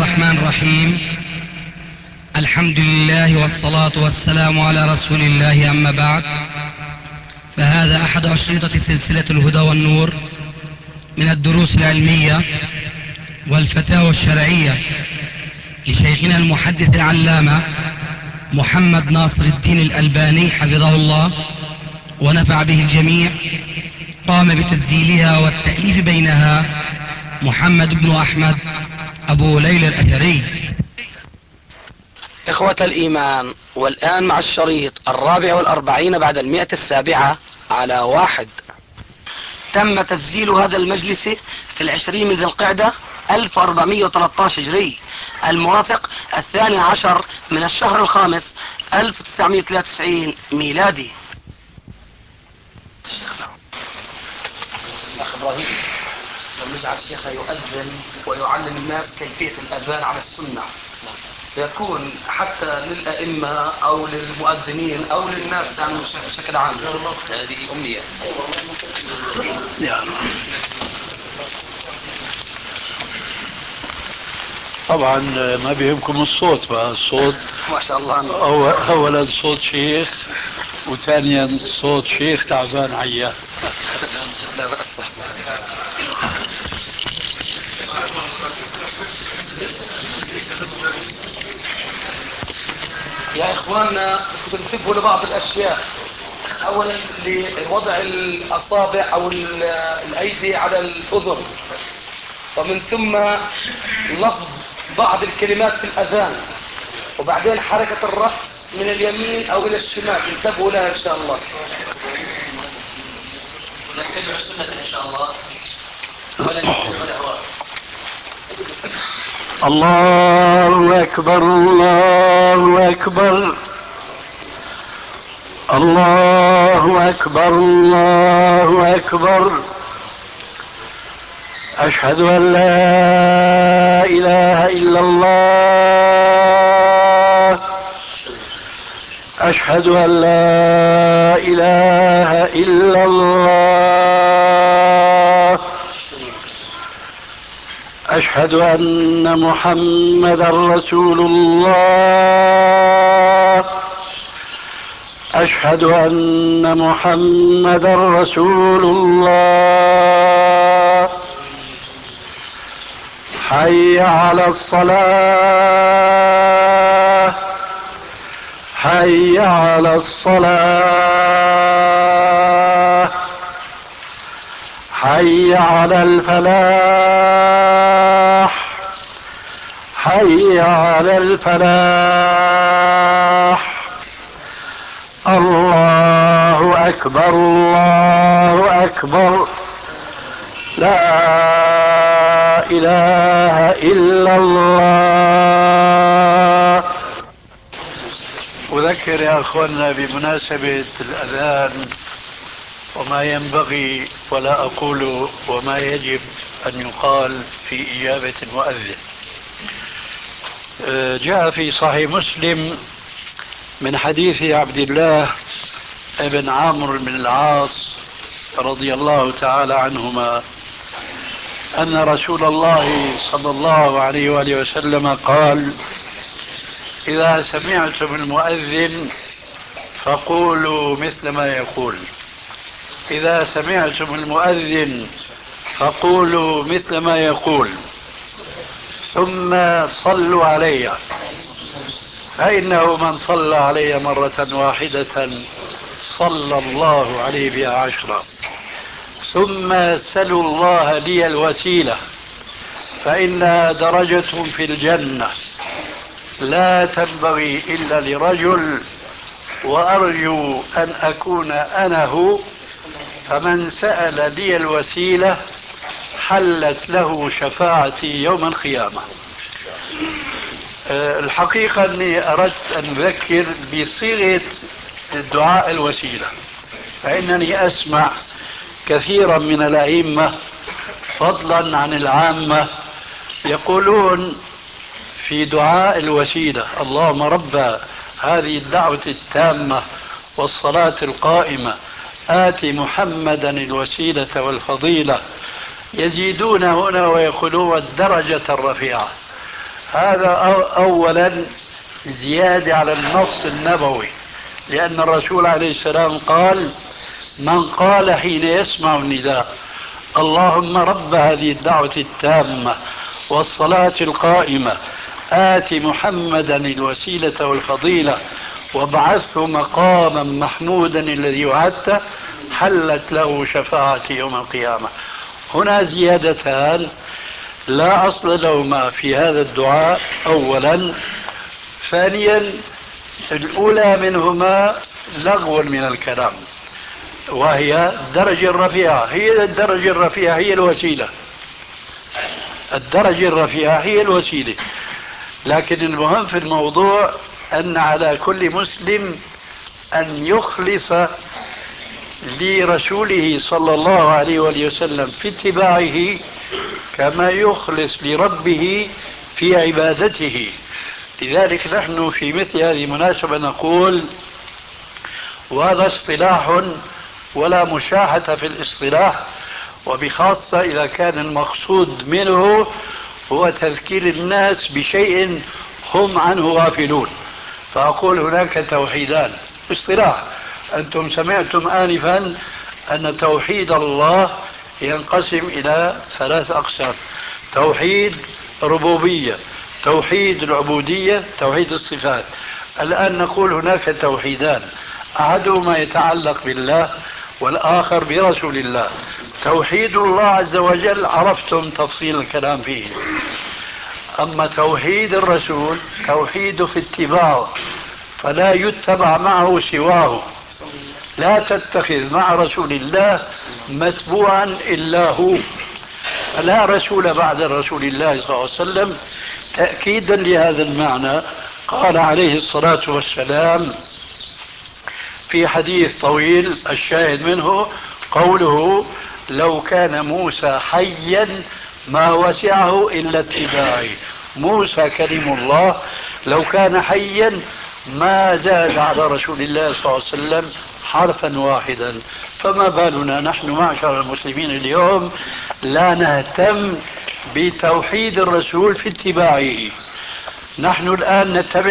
الرحمن الرحيم. الحمد لله والصلاة والسلام على رسول الله، أما بعد، فهذا أحد أشرطة سلسلة الهدى والنور من الدروس العلمية والفتاوى الشرعية لشيخنا المحدث العلامة محمد ناصر الدين الألباني حفظه الله ونفع به الجميع. قام بتسجيلها والتأليف بينها محمد بن أحمد أبو ليلى الأثري. إخوة الإيمان، والآن مع الشريط 44 بعد 107 على 1. تم تسجيل هذا المجلس في 20 من ذي القعدة 1413 هجري، الموافق 12 من الشهر الخامس 1993 ميلادي. أخ إبراهيم، لو نجعل الشيخ يؤذن ويعلم الناس كيفية الأذان على السنة، يكون حتى للأئمة أو للمؤذنين أو للناس يعني بشكل عام. هذه أمنية. طبعا ما بيهمكم الصوت بقى. الصوت ما شاء الله. أولا صوت شيخ، وثانيا صوت شيخ تعبان عيان. لا بأس. يا إخواننا، تنتبهوا لبعض الأشياء. أولا لوضع الأصابع أو الأيدي على الأذن، ومن ثم لفظ بعض الكلمات في الأذان، وبعدين حركة الرأس من اليمين أو إلى الشمال. انتبهوا لها إن شاء الله. ونتبع السنة إن شاء الله، ولا نتبع الأهواء. الله أكبر، الله أكبر، الله أكبر، الله أكبر. أشهد أن لا إله إلا الله، أشهد أن لا إله إلا الله، أشهد أن محمدا رسول الله، أشهد أن محمدا رسول الله. حي على الصلاة، حي على الصلاة، حي على الفلاح، حي على الفلاح. الله أكبر، الله أكبر، لا إله إلا الله. أذكر يا أخوانا بمناسبة الأذان وما ينبغي ولا أقول وما يجب أن يقال في إجابة المؤذن. جاء في صحيح مسلم من حديث عبد الله بن عمرو بن العاص رضي الله تعالى عنهما أن رسول الله صلى الله عليه وآله وسلم قال: إذا سمعتم المؤذن فقولوا مثل ما يقول، إذا سمعتم المؤذن فقولوا مثل ما يقول، ثم صلوا علي، فإنه من صلى علي مرة واحدة صلى الله عليه بها 10. ثم سلوا الله لي الوسيلة فإنها درجة في الجنة لا تنبغي إلا لرجل، وأرجو أن أكون أنا هو، فمن سأل لي الوسيلة حلت له شفاعتي يوم القيامة. الحقيقة أني أردت أن أذكر بصيغة دعاء الوسيلة، فإنني أسمع كثيرا من الأئمة فضلا عن العامة يقولون في دعاء الوسيلة: اللهم رب هذه الدعوة التامة والصلاة القائمة آت محمدا الوسيلة والفضيلة. يزيدون هنا ويقولون الدرجة الرفيعة. هذا أولا زيادة على النص النبوي، لأن الرسول عليه السلام قال: من قال حين يسمع النداء اللهم رب هذه الدعوة التامة والصلاة القائمة آت محمدا الوسيلة والفضيلة وابعثه مقاما محمودا الذي وعدته حلت له شفاعتي يوم القيامة. هنا زيادتان لا أصل لهما في هذا الدعاء أولا. ثانيا الأولى منهما لغو من الكلام، وهي الدرجة الرفيعة. هي الدرجة الرفيعة هي الوسيلة، الدرجة الرفيعة هي الوسيلة. لكن المهم في الموضوع أن على كل مسلم أن يخلص لرسوله صلى الله عليه وآله وسلم في اتباعه كما يخلص لربه في عبادته. لذلك نحن في مثل هذه المناسبة نقول، وهذا اصطلاح ولا مشاحة في الاصطلاح، وبخاصة إذا كان المقصود منه هو تذكير الناس بشيء هم عنه غافلون، فأقول هناك توحيدان اصطلاح. أنتم سمعتم آنفا أن توحيد الله ينقسم إلى 3 أقسام: توحيد ربوبية، توحيد العبودية، توحيد الصفات. الآن نقول هناك توحيدان، أحدهما يتعلق بالله والآخر برسول الله. توحيد الله عز وجل عرفتم تفصيل الكلام فيه، أما توحيد الرسول توحيد في اتباعه، فلا يتبع معه سواه، لا تتخذ مع رسول الله متبوعا إلا هو، فلا رسول بعد رسول الله صلى الله عليه وسلم. تأكيدا لهذا المعنى قال عليه الصلاة والسلام في حديث طويل الشاهد منه قوله: لو كان موسى حيا ما وسعه إلا اتباعي. موسى كلم الله لو كان حيا ما زاد على رسول الله صلى الله عليه وسلم حرفا واحدا، فما بالنا نحن معشر المسلمين اليوم لا نهتم بتوحيد الرسول في اتباعه. نحن الآن نتبع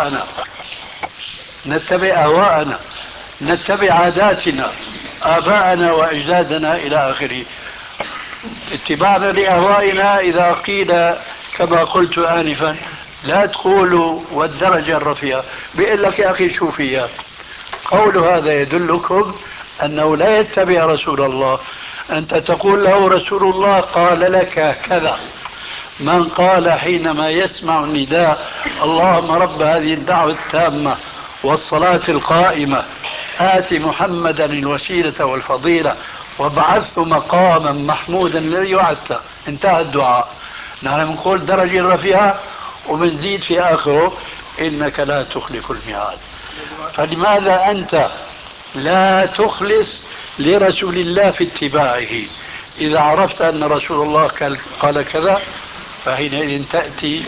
أهواءنا، نتبع عاداتنا، آباءنا وأجدادنا إلى آخره. اتباعنا لأهوائنا إذا قيل كما قلت آنفا لا تقولوا والدرجة الرفيعة، بيقول لك يا أخي شو فيها؟ قول هذا يدلكم أنه لا يتبع رسول الله. أنت تقول له رسول الله قال لك كذا. من قال حينما يسمع النداء اللهم رب هذه الدعوة التامة والصلاة القائمة آت محمدا الوسيلة والفضيلة وابعثه مقاما محمودا الذي وعدته، انتهى الدعاء. نحن نقول درجة الرفيعة ومنزيد في آخره إنك لا تخلف الميعاد. فلماذا أنت لا تخلص لرسول الله في اتباعه؟ إذا عرفت أن رسول الله قال كذا فحينئذ تأتي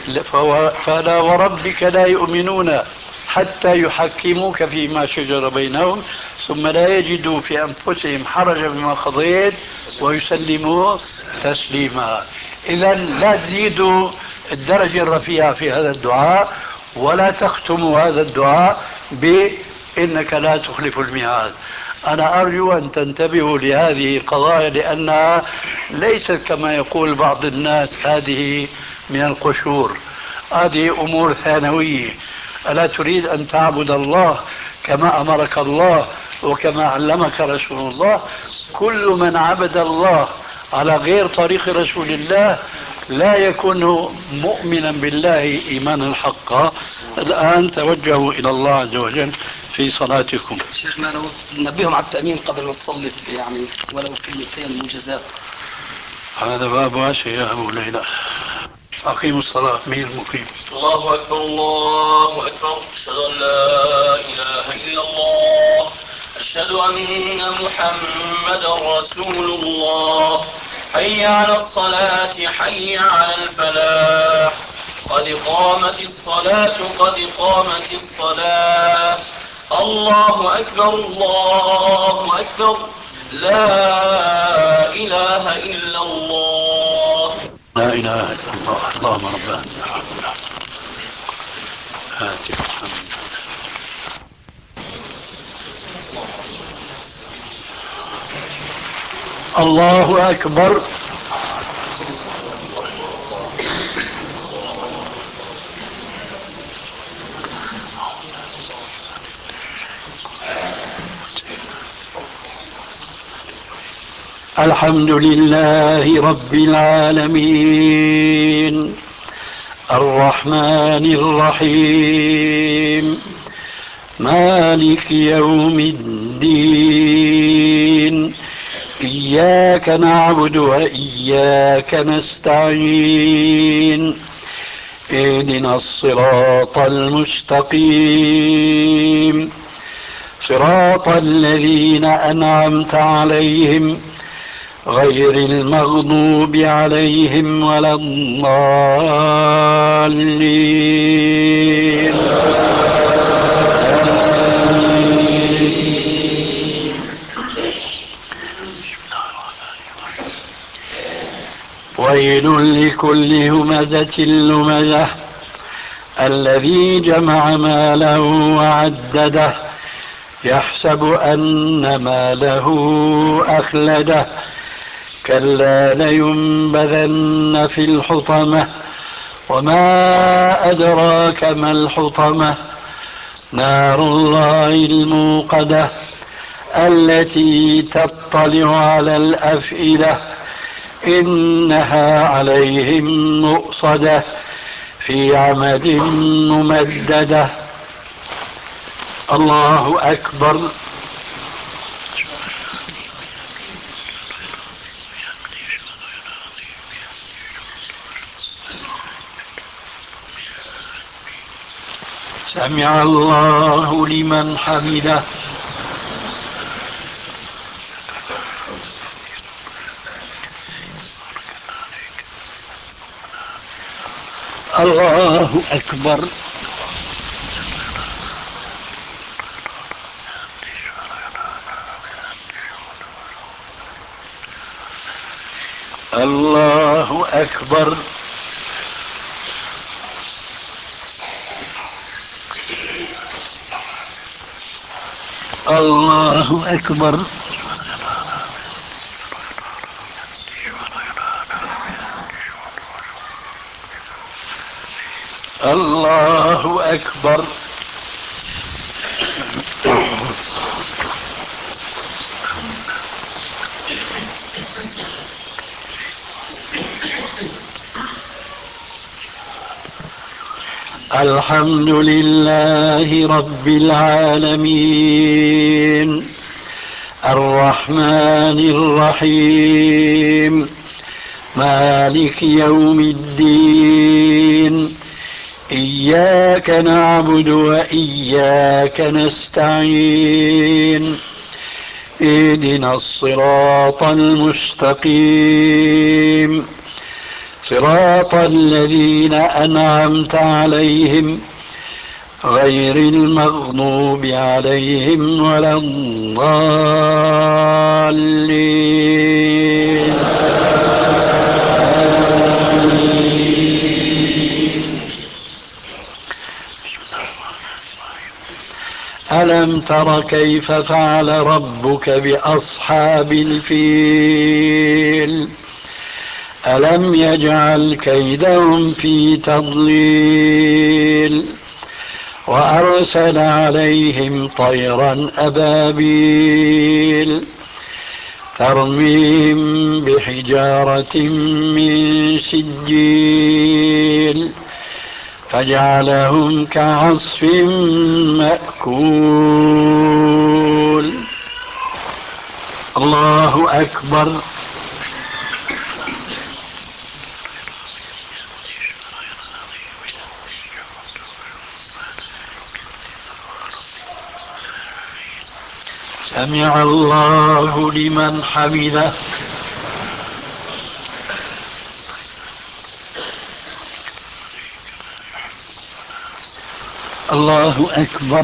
فلا وربك لا يؤمنون حتى يحكموك فيما شجر بينهم ثم لا يجدوا في أنفسهم حرجا مما قضيت ويسلموا تسليما. إذا لا تزيدوا الدرجة الرفيعة في هذا الدعاء ولا تختموا هذا الدعاء بإنك لا تخلف الميعاد. أنا أرجو أن تنتبهوا لهذه القضايا لأنها ليست كما يقول بعض الناس هذه من القشور، هذه أمور ثانوية. ألا تريد أن تعبد الله كما أمرك الله وكما علمك رسول الله؟ كل من عبد الله على غير طريق رسول الله لا يكون مؤمنا بالله إيمانا حقا. الآن توجهوا إلى الله عز وجل في صلاتكم. شيخنا لو نبيهم على التأمين قبل ما تصلي يعني ولو كلمتين موجزات. هذا باب واسع يا أبو ليلى. أقيموا الصلاة. مين المقيم؟ الله أكبر الله أكبر. أشهد أن لا إله إلا الله، أشهد أن محمدا رسول الله. حي على الصلاة حي على الفلاح، قد قامت الصلاة قد قامت الصلاة. الله أكبر الله أكبر، لا إله إلا الله. لا إله إلا الله. اللهم ربنا آتي محمد. الله أكبر. الحمد لله رب العالمين الرحمن الرحيم مالك يوم الدين إياك نعبد وإياك نستعين اهدنا الصراط المستقيم صراط الذين أنعمت عليهم غير المغضوب عليهم ولا الضالين. ويل لكل همزة لمزة الذي جمع ماله وعدده يحسب أن ماله أخلده كلا لينبذن في الحطمة وما أدراك ما الحطمة نار الله الموقدة التي تطلع على الأفئدة إنها عليهم مؤصدة في عمد ممددة. الله أكبر. سمع الله لمن حمده. الله أكبر. الله أكبر. الله أكبر. الله أكبر. الحمد لله رب العالمين الرحمن الرحيم مالك يوم الدين إياك نعبد وإياك نستعين اهدنا الصراط المستقيم صراط الذين أنعمت عليهم غير المغضوب عليهم ولا الضالين. ألم تر كيف فعل ربك بأصحاب الفيل ألم يجعل كيدهم في تضليل وأرسل عليهم طيرا أبابيل ترميهم بحجارة من سجيل فجعلهم كعصف مأكول. الله أكبر. سمع الله لمن حمده. الله أكبر.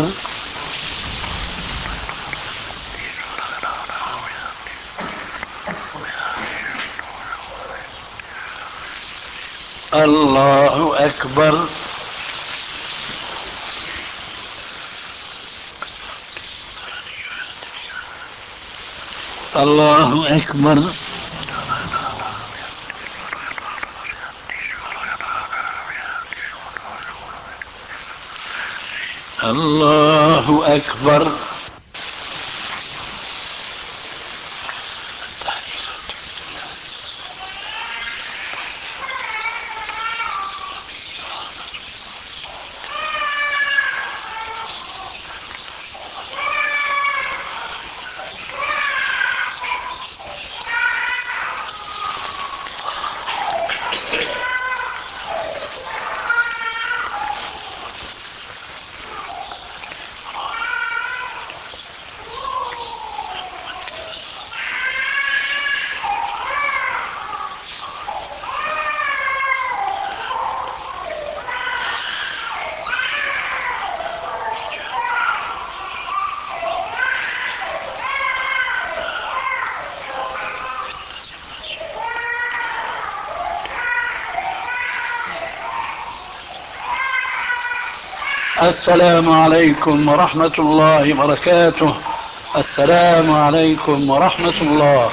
الله أكبر. الله أكبر. الله أكبر. السلام عليكم ورحمة الله وبركاته. السلام عليكم ورحمة الله.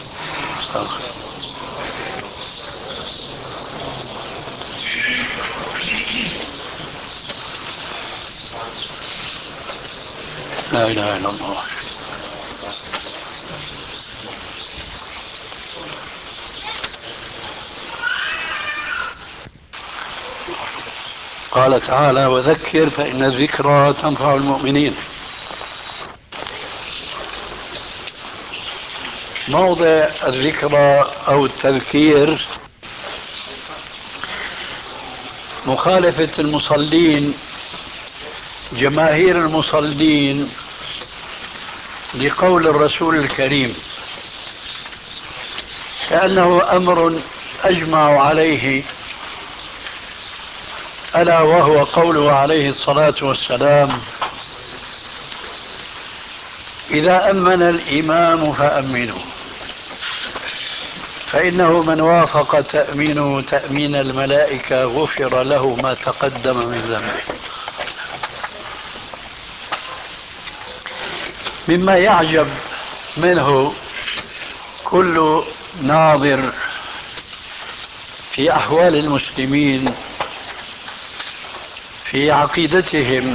لا إله إلا الله. قال تعالى: وذكر فإن الذكرى تنفع المؤمنين. موضع الذكرى أو التذكير مخالفة المصلين، جماهير المصلين، لقول الرسول الكريم، كأنه أمر أجمع عليه، ألا وهو قوله عليه الصلاة والسلام: إذا أمن الإمام فأمنوا، فإنه من وافق تأمينه تأمين الملائكة غفر له ما تقدم من ذنبه. مما يعجب منه كل ناظر في أحوال المسلمين، في عقيدتهم،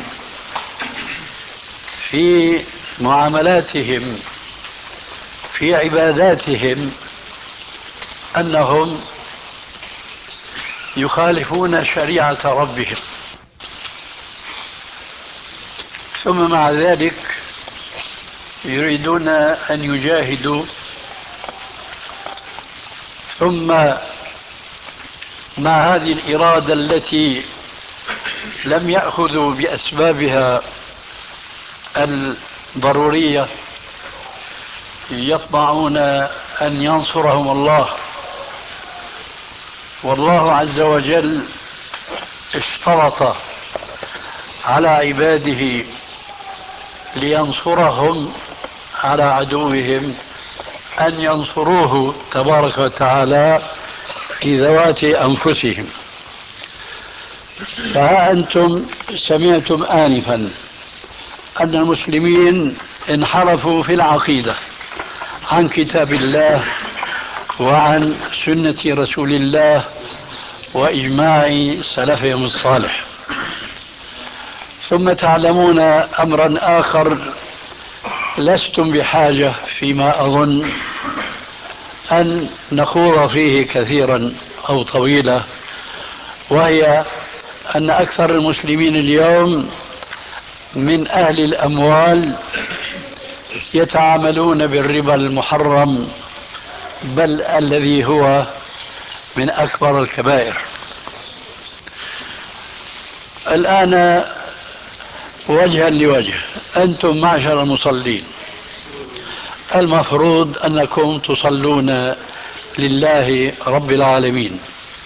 في معاملاتهم، في عباداتهم، أنهم يخالفون شريعة ربهم، ثم مع ذلك يريدون أن يجاهدوا، ثم مع هذه الإرادة التي لم يأخذوا بأسبابها الضرورية يطمعون أن ينصرهم الله. والله عز وجل اشترط على عباده لينصرهم على عدوهم أن ينصروه تبارك وتعالى في ذوات أنفسهم. فها أنتم سمعتم آنفا أن المسلمين انحرفوا في العقيدة عن كتاب الله وعن سنة رسول الله وإجماع سلفهم الصالح. ثم تعلمون أمرا آخر لستم بحاجة فيما أظن أن نخوض فيه كثيرا أو طويلا، وهي أن أكثر المسلمين اليوم من أهل الأموال يتعاملون بالربا المحرم، بل الذي هو من أكبر الكبائر. الآن وجها لوجه، أنتم معشر المصلين المفروض أنكم تصلون لله رب العالمين،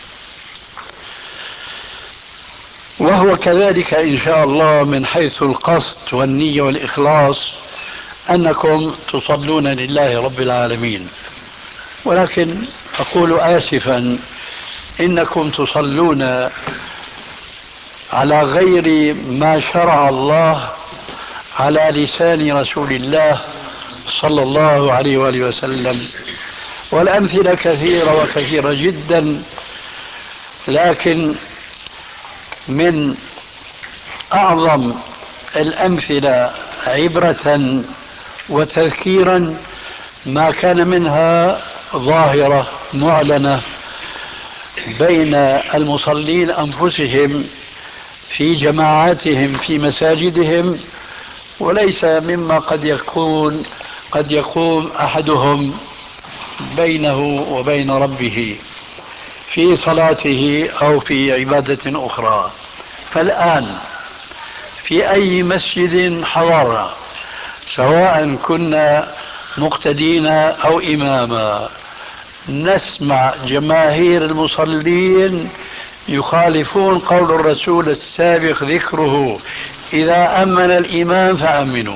وهو كذلك إن شاء الله من حيث القصد والنية والإخلاص أنكم تصلون لله رب العالمين. ولكن أقول آسفا إنكم تصلون على غير ما شرع الله على لسان رسول الله صلى الله عليه وآله وسلم. والأمثلة كثيرة وكثيرة جدا، لكن من أعظم الأمثلة عبرة وتذكيرا ما كان منها ظاهرة معلنة بين المصلين أنفسهم في جماعاتهم في مساجدهم، وليس مما قد يقوم أحدهم بينه وبين ربه في صلاته أو في عبادة أخرى. فالآن في أي مسجد حضرنا، سواء كنا مقتدين أو إماما، نسمع جماهير المصلين يخالفون قول الرسول السابق ذكره: إذا أمن الإمام فأمنوا.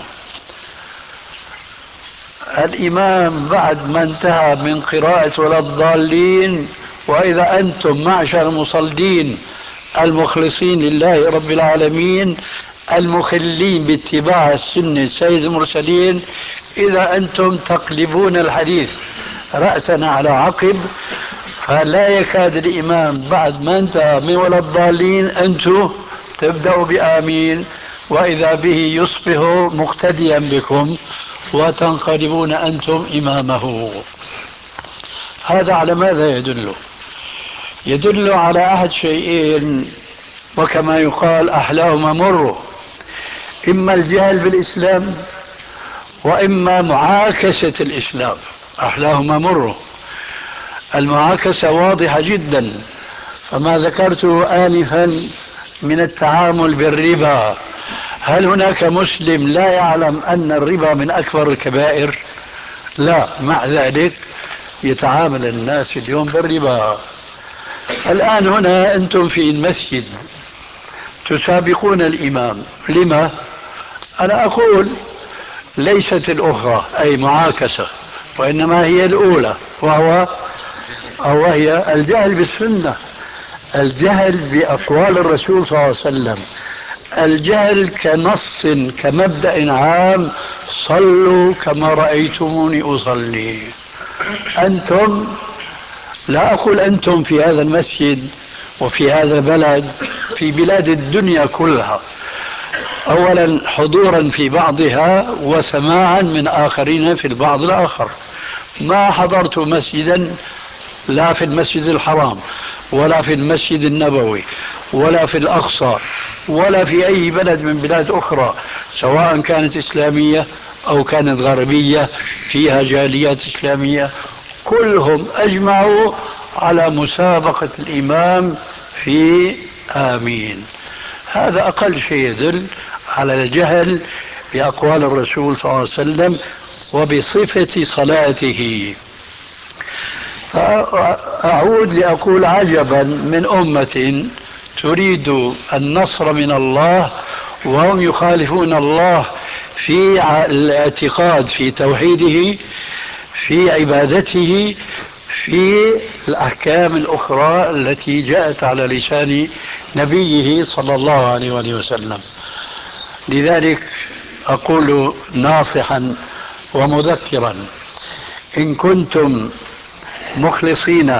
الإمام بعد ما انتهى من قراءة ولا الضالين، وإذا أنتم معشر المصلين المخلصين لله رب العالمين المخلين باتباع السنة سيد المرسلين، إذا أنتم تقلبون الحديث رأسا على عقب، فلا يكاد الإمام بعد ما انتهى من ولا الضالين أنتم تبدأوا بآمين، وإذا به يصبح مقتديا بكم وتنقلبون أنتم إمامه. هذا على ماذا يدل؟ يدل على أحد شيئين، وكما يقال أحلاهما مر: إما الجهل بالإسلام، وإما معاكسة الإسلام. أحلاهما مر. المعاكسة واضحة جدا، فما ذكرته آنفا من التعامل بالربا، هل هناك مسلم لا يعلم أن الربا من أكبر الكبائر؟ لا، مع ذلك يتعامل الناس اليوم بالربا. الآن هنا أنتم في المسجد تسابقون الإمام، لما؟ أنا أقول ليست الأخرى أي معاكسة، وإنما هي الأولى، وهي الجهل بالسنة، الجهل بأقوال الرسول صلى الله عليه وسلم، الجهل كنص كمبدأ عام: صلوا كما رأيتموني أصلي. أنتم، لا أقول أنتم في هذا المسجد وفي هذا البلد، في بلاد الدنيا كلها، أولا حضورا في بعضها وسماعا من آخرين في البعض الآخر. ما حضرت مسجدا، لا في المسجد الحرام ولا في المسجد النبوي ولا في الأقصى ولا في أي بلد من بلاد أخرى، سواء كانت إسلامية أو كانت غربية فيها جاليات إسلامية، كلهم أجمعوا على مسابقة الإمام في آمين. هذا أقل شيء يدل على الجهل بأقوال الرسول صلى الله عليه وسلم وبصفة صلاته. فأعود لأقول: عجبا من أمة تريد النصر من الله وهم يخالفون الله في الاعتقاد، في توحيده، في عبادته، في الأحكام الأخرى التي جاءت على لسان نبيه صلى الله عليه وآله وسلم. لذلك أقول ناصحا ومذكرا: إن كنتم مخلصين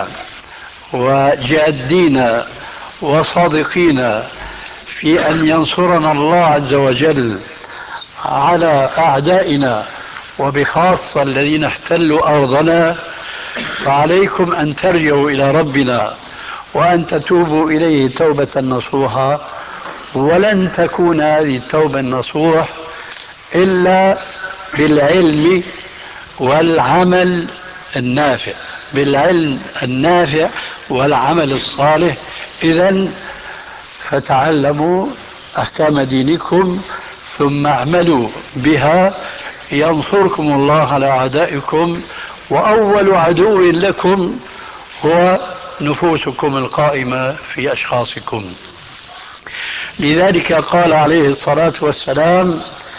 وجادين وصادقين في أن ينصرنا الله عز وجل على أعدائنا، وبخاصة الذين احتلوا أرضنا، فعليكم أن ترجعوا إلى ربنا وأن تتوبوا إليه توبة نصوحا. ولن تكون هذه التوبة النصوح إلا بالعلم والعمل النافع، بالعلم النافع والعمل الصالح. إذن فتعلموا أحكام دينكم ثم اعملوا بها ينصركم الله على أعدائكم، وأول عدو لكم هو نفوسكم القائمة في أشخاصكم. لذلك قال عليه الصلاة والسلام: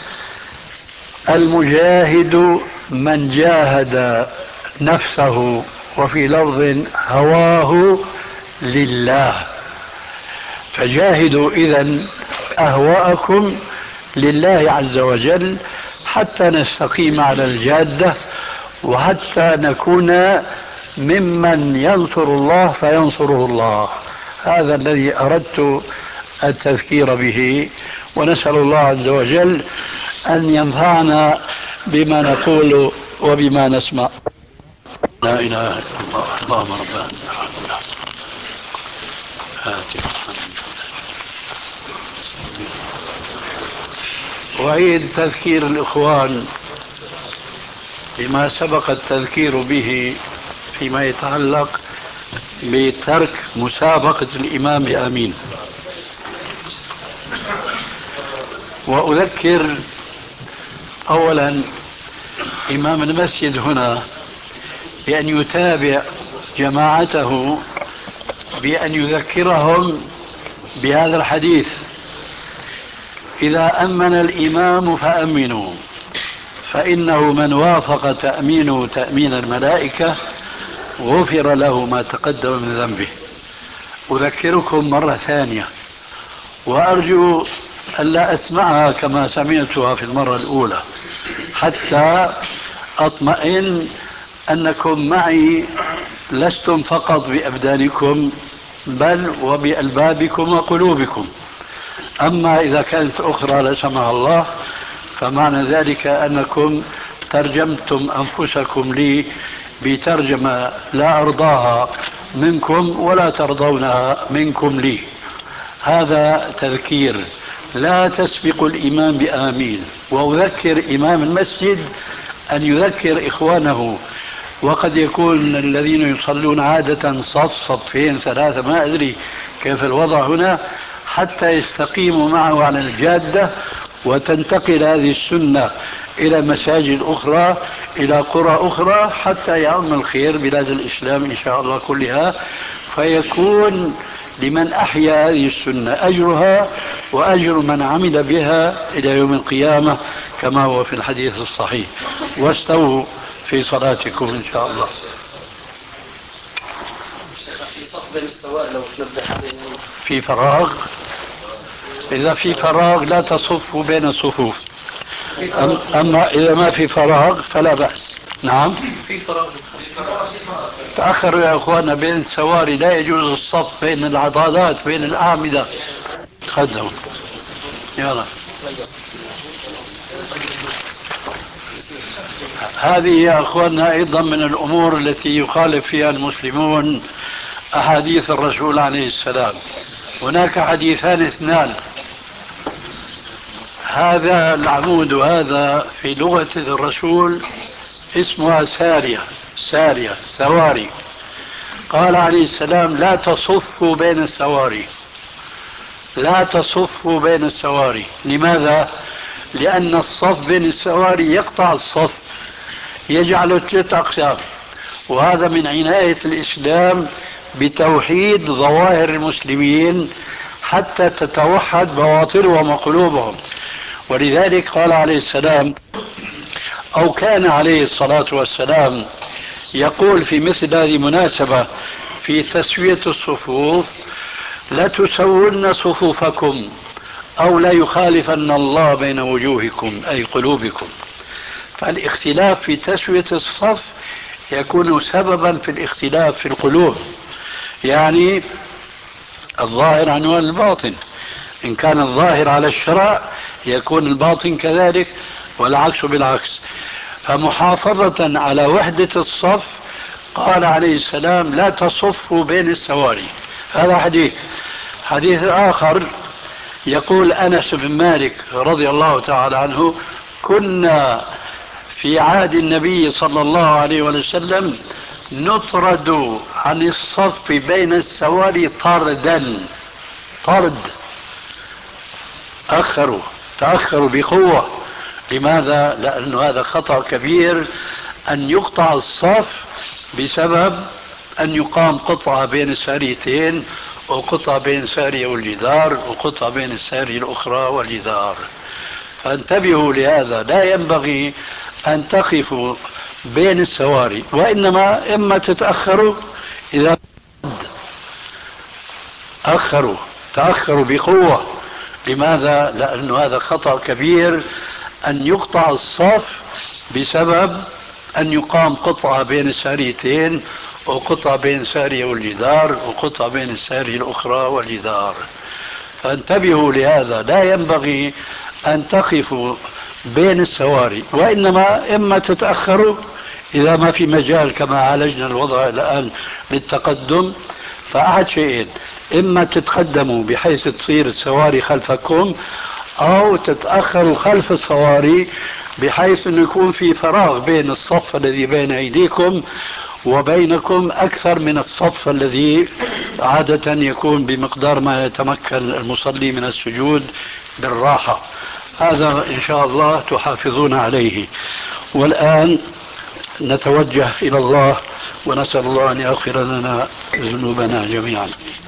المجاهد من جاهد نفسه، وفي لفظ هواه لله. فجاهدوا إذن أهواءكم لله عز وجل حتى نستقيم على الجادة، وحتى نكون ممن ينصر الله فينصره الله. هذا الذي أردت التذكير به، ونسأل الله عز وجل أن ينفعنا بما نقول وبما نسمع. لا إله إلا الله. اللهم ربنا وعيد تذكير الإخوان بما سبق التذكير به فيما يتعلق بترك مسابقة الإمام بآمين. وأذكر أولا إمام المسجد هنا بأن يتابع جماعته بأن يذكرهم بهذا الحديث: إذا أمن الإمام فأمنوا، فإنه من وافق تأمينه تأمين الملائكة غفر له ما تقدم من ذنبه. أذكركم مرة ثانية، وأرجو أن لا أسمعها كما سمعتها في المرة الأولى، حتى أطمئن أنكم معي لستم فقط بأبدانكم بل وبألبابكم وقلوبكم. أما إذا كانت أخرى لا سمح الله فمعنى ذلك أنكم ترجمتم أنفسكم لي بترجمة لا أرضاها منكم ولا ترضونها منكم لي. هذا تذكير، لا تسبق الإمام بآمين. وأذكر إمام المسجد أن يذكر إخوانه، وقد يكون الذين يصلون عادة صف صفين ثلاثة، ما أدري كيف الوضع هنا، حتى يستقيموا معه على الجادة وتنتقل هذه السنة إلى مساجد أخرى، إلى قرى أخرى، حتى يعم الخير بلاد الإسلام إن شاء الله كلها، فيكون لمن أحيا هذه السنة أجرها وأجر من عمل بها إلى يوم القيامة كما هو في الحديث الصحيح. واستووا في صلاتكم إن شاء الله. في صف بين السواء لو تنبه في فراغ، إذا في فراغ لا تصفوا بين الصفوف، أما إذا ما في فراغ فلا بأس. نعم في فراغ. تأخروا يا أخوانا بين السواري، لا يجوز الصف بين العضادات بين الأعمدة. تقدموا يلا. هذه يا أخوانا أيضا من الأمور التي يخالف فيها المسلمون أحاديث الرسول عليه السلام. هناك حديثان اثنان، هذا العمود وهذا في لغة الرسول اسمها سارية سواري. قال عليه السلام: لا تصفوا بين السواري، لا تصفوا بين السواري. لماذا؟ لأن الصف بين السواري يقطع الصف، يجعل 3 أقسام. وهذا من عناية الإسلام بتوحيد ظواهر المسلمين حتى تتوحد بواطنهم وقلوبهم. ولذلك قال عليه السلام، أو كان عليه الصلاة والسلام يقول في مثل هذه المناسبة في تسوية الصفوف: لا تسون صفوفكم أو لا يخالفن الله بين وجوهكم أي قلوبكم. فالاختلاف في تسوية الصف يكون سببا في الاختلاف في القلوب، يعني الظاهر عنوان الباطن. إن كان الظاهر على الشرع يكون الباطن كذلك، والعكس بالعكس. فمحافظة على وحدة الصف قال عليه السلام: لا تصفوا بين السواري. هذا حديث آخر يقول أنس بن مالك رضي الله تعالى عنه: كنا في عهد النبي صلى الله عليه وسلم نطرد عن الصف بين السواري طرد، تأخروا بقوة. لماذا؟ لأن هذا خطأ كبير أن يقطع الصف بسبب أن يقام قطعة بين الساريتين، وقطعة بين السارية والجدار، وقطعة بين السارية الأخرى والجدار. فانتبهوا لهذا، لا ينبغي أن تقفوا بين السواري، وإنما إما تتأخروا إذا تأخروا بقوة. لماذا؟ لأن هذا خطأ كبير أن يقطع الصف بسبب أن يقام قطعة بين الساريتين، وقطعة بين السارية والجدار، وقطعة بين السارية الأخرى والجدار. فانتبهوا لهذا، لا ينبغي أن تقفوا بين السواري، وإنما إما تتأخروا إذا ما في مجال كما عالجنا الوضع الآن للتقدم، فأحد شيئين: إما تتقدموا بحيث تصير السواري خلفكم، أو تتأخروا خلف السواري بحيث أن يكون في فراغ بين الصف الذي بين أيديكم وبينكم أكثر من الصف الذي عادة يكون بمقدار ما يتمكن المصلي من السجود بالراحة. هذا إن شاء الله تحافظون عليه. والآن نتوجه إلى الله ونسأل الله أن يغفر لنا ذنوبنا جميعا.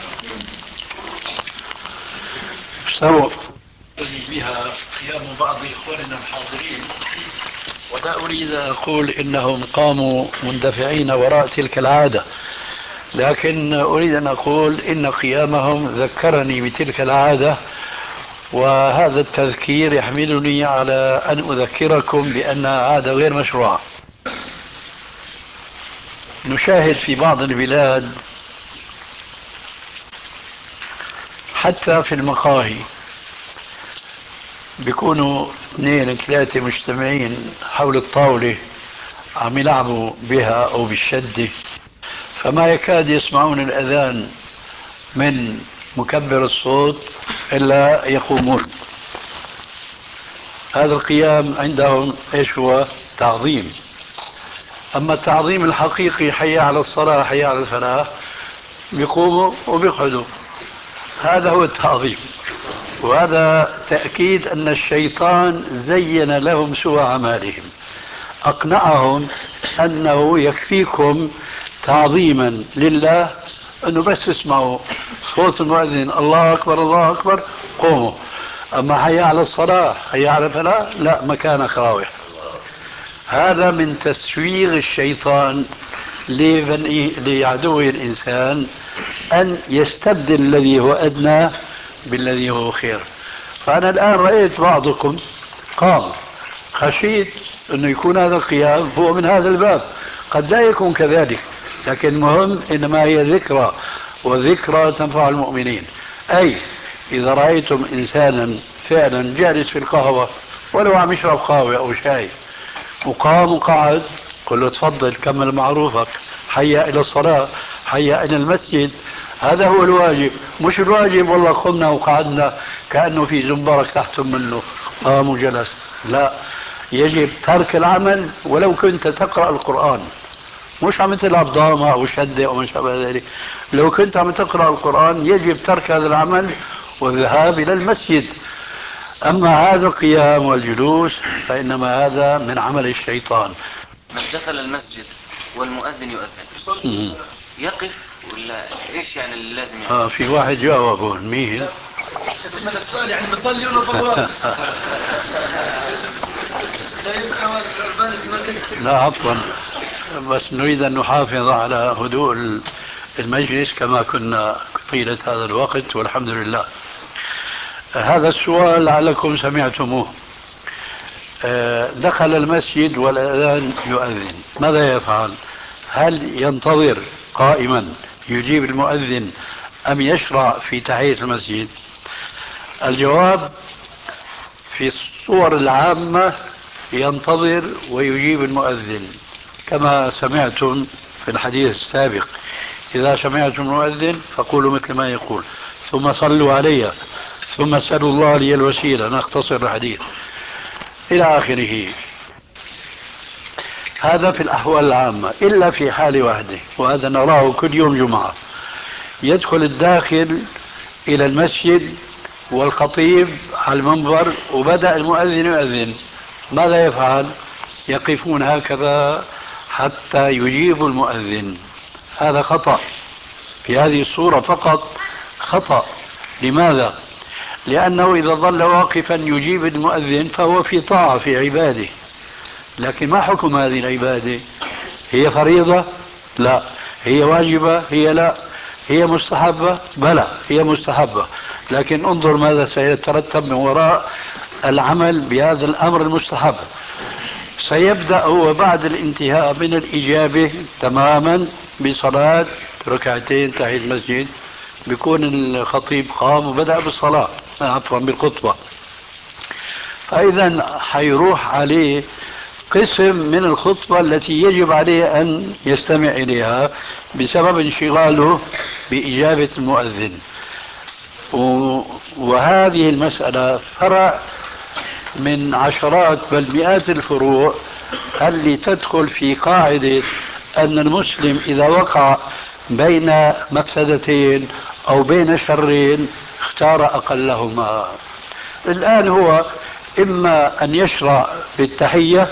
استوى بها قيام بعض إخواننا الحاضرين، ولا أريد أن أقول إنهم قاموا مندفعين وراء تلك العادة، لكن أريد أن أقول إن قيامهم ذكرني بتلك العادة، وهذا التذكير يحملني على أن أذكركم بأنها عادة غير مشروعة. نشاهد في بعض البلاد حتى في المقاهي بيكونوا 2 3 مجتمعين حول الطاولة عم يلعبوا بها أو بالشدة، فما يكاد يسمعون الأذان من مكبر الصوت إلا يقومون. هذا القيام عندهم إيش هو؟ تعظيم. أما التعظيم الحقيقي حي على الصلاة حي على الفلاح، بيقوموا وبيقعدوا، هذا هو التعظيم. وهذا تأكيد أن الشيطان زين لهم سوء أعمالهم، أقنعهم أنه يكفيكم تعظيما لله أنه بس اسمعوا صوت المؤذن الله أكبر الله أكبر قوموا، أما حي على الصلاة حي على الفلاح لا، مكان خاوي. هذا من تسويغ الشيطان لعدو الإنسان أن يستبدل الذي هو أدنى بالذي هو خير. فأنا الآن رأيت بعضكم قام، خشيت أنه يكون هذا القيام هو من هذا الباب، قد لا يكون كذلك، لكن المهم إنما هي ذكرى، وذكرى تنفع المؤمنين. أي إذا رأيتم إنسانا فعلا جالس في القهوة ولو عم يشرب قهوة أو شاي وقام وقعد، قل له تفضل كمل معروفك، حيا إلى الصلاة حيا إلى المسجد. هذا هو الواجب، مش الواجب والله قمنا وقعدنا كأنه في زنبرك تحتم منه قام وجلس، لا، يجب ترك العمل ولو كنت تقرأ القرآن، مش عم تلعب ضامة أو شدة أو ما شابه ذلك. لو كنت عم تقرأ القرآن يجب ترك هذا العمل والذهاب إلى المسجد. أما هذا القيام والجلوس فإنما هذا من عمل الشيطان. من دخل المسجد والمؤذن يؤذن يقف ولا إيش يعني اللي لازم يعني؟ في واحد جاوبه مين؟ السؤال يعني بصلي ولا فضوات؟ لا عفوا، بس نريد أن نحافظ على هدوء المجلس كما كنا طيلة هذا الوقت والحمد لله. هذا السؤال لعلكم سمعتموه. دخل المسجد والأذان يؤذن، ماذا يفعل؟ هل ينتظر قائما يجيب المؤذن أم يشرع في تحية المسجد؟ الجواب في الصور العامة ينتظر ويجيب المؤذن، كما سمعتم في الحديث السابق: إذا سمعتم المؤذن فقولوا مثل ما يقول ثم صلوا علي ثم اسألوا الله لي الوسيلة، نختصر الحديث إلى آخره. هذا في الأحوال العامة، إلا في حال واحدة، وهذا نراه كل يوم جمعة: يدخل الداخل إلى المسجد والخطيب على المنبر وبدأ المؤذن يؤذن، ماذا يفعل؟ يقفون هكذا حتى يجيب المؤذن. هذا خطأ في هذه الصورة فقط، خطأ. لماذا؟ لأنه إذا ظل واقفا يجيب المؤذن فهو في طاعة في عباده، لكن ما حكم هذه العبادة؟ هي فريضة؟ لا. هي واجبة؟ هي لا. هي مستحبة؟ بلى هي مستحبة، لكن انظر ماذا سيترتب من وراء العمل بهذا الأمر المستحب. سيبدأ هو بعد الانتهاء من الإجابة تماما بصلاة ركعتين تحية المسجد، بيكون الخطيب قام وبدأ بالصلاة، عفوا بالخطبة، فإذا حيروح عليه قسم من الخطبة التي يجب عليه أن يستمع إليها بسبب انشغاله بإجابة المؤذن. وهذه المسألة فرع من عشرات بل مئات الفروع اللي تدخل في قاعدة أن المسلم إذا وقع بين مفسدتين أو بين شرين اختار أقلهما. الآن هو إما أن يشرع بالتحية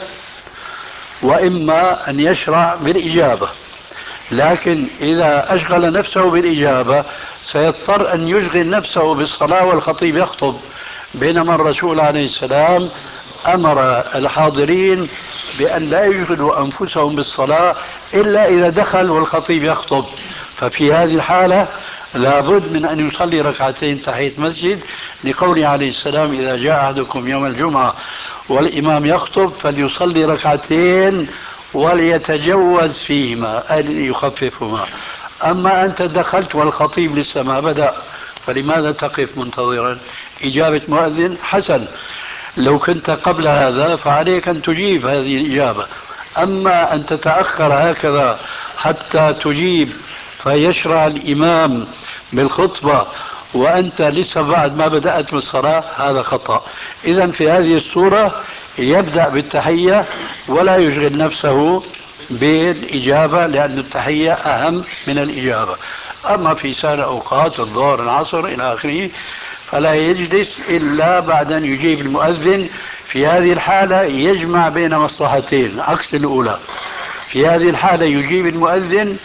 وإما أن يشرع بالإجابة، لكن إذا أشغل نفسه بالإجابة سيضطر أن يشغل نفسه بالصلاة والخطيب يخطب، بينما الرسول عليه السلام أمر الحاضرين بأن لا يشغلوا أنفسهم بالصلاة إلا إذا دخل والخطيب يخطب. ففي هذه الحالة لابد من أن يصلي ركعتين تحية مسجد، لقوله عليه السلام إذا جاء أحدكم يوم الجمعة والإمام يخطب فليصلي ركعتين وليتجوز فيهما أي يخففهما. أما أنت دخلت والخطيب لسه ما بدأ، فلماذا تقف منتظرا إجابة مؤذن؟ حسن، لو كنت قبل هذا فعليك أن تجيب هذه الإجابة. أما أن تتأخر هكذا حتى تجيب فيشرع الإمام بالخطبة وأنت لسه بعد ما بدأت بالصلاة، هذا خطأ. إذن في هذه الصورة يبدأ بالتحية ولا يشغل نفسه بالإجابة، لأن التحية أهم من الإجابة. أما في سائر أوقات الظهر العصر إلى آخره فلا يجلس إلا بعد أن يجيب المؤذن. في هذه الحالة يجمع بين مصلحتين عكس الأولى. في هذه الحالة يجيب المؤذن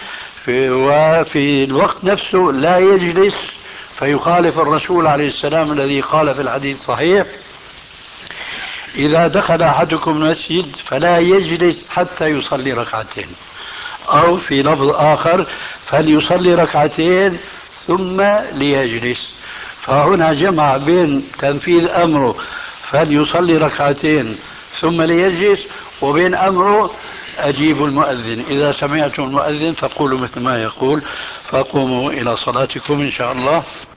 وفي الوقت نفسه لا يجلس، فيخالف الرسول عليه السلام الذي قال في الحديث الصحيح إذا دخل أحدكم المسجد فلا يجلس حتى يصلي ركعتين، أو في لفظ آخر فليصلي ركعتين ثم ليجلس. فهنا جمع بين تنفيذ أمره فليصلي ركعتين ثم ليجلس وبين أمره أجيب المؤذن. إذا سمعتم المؤذن فقولوا مثل ما يقول، فقوموا إلى صلاتكم إن شاء الله.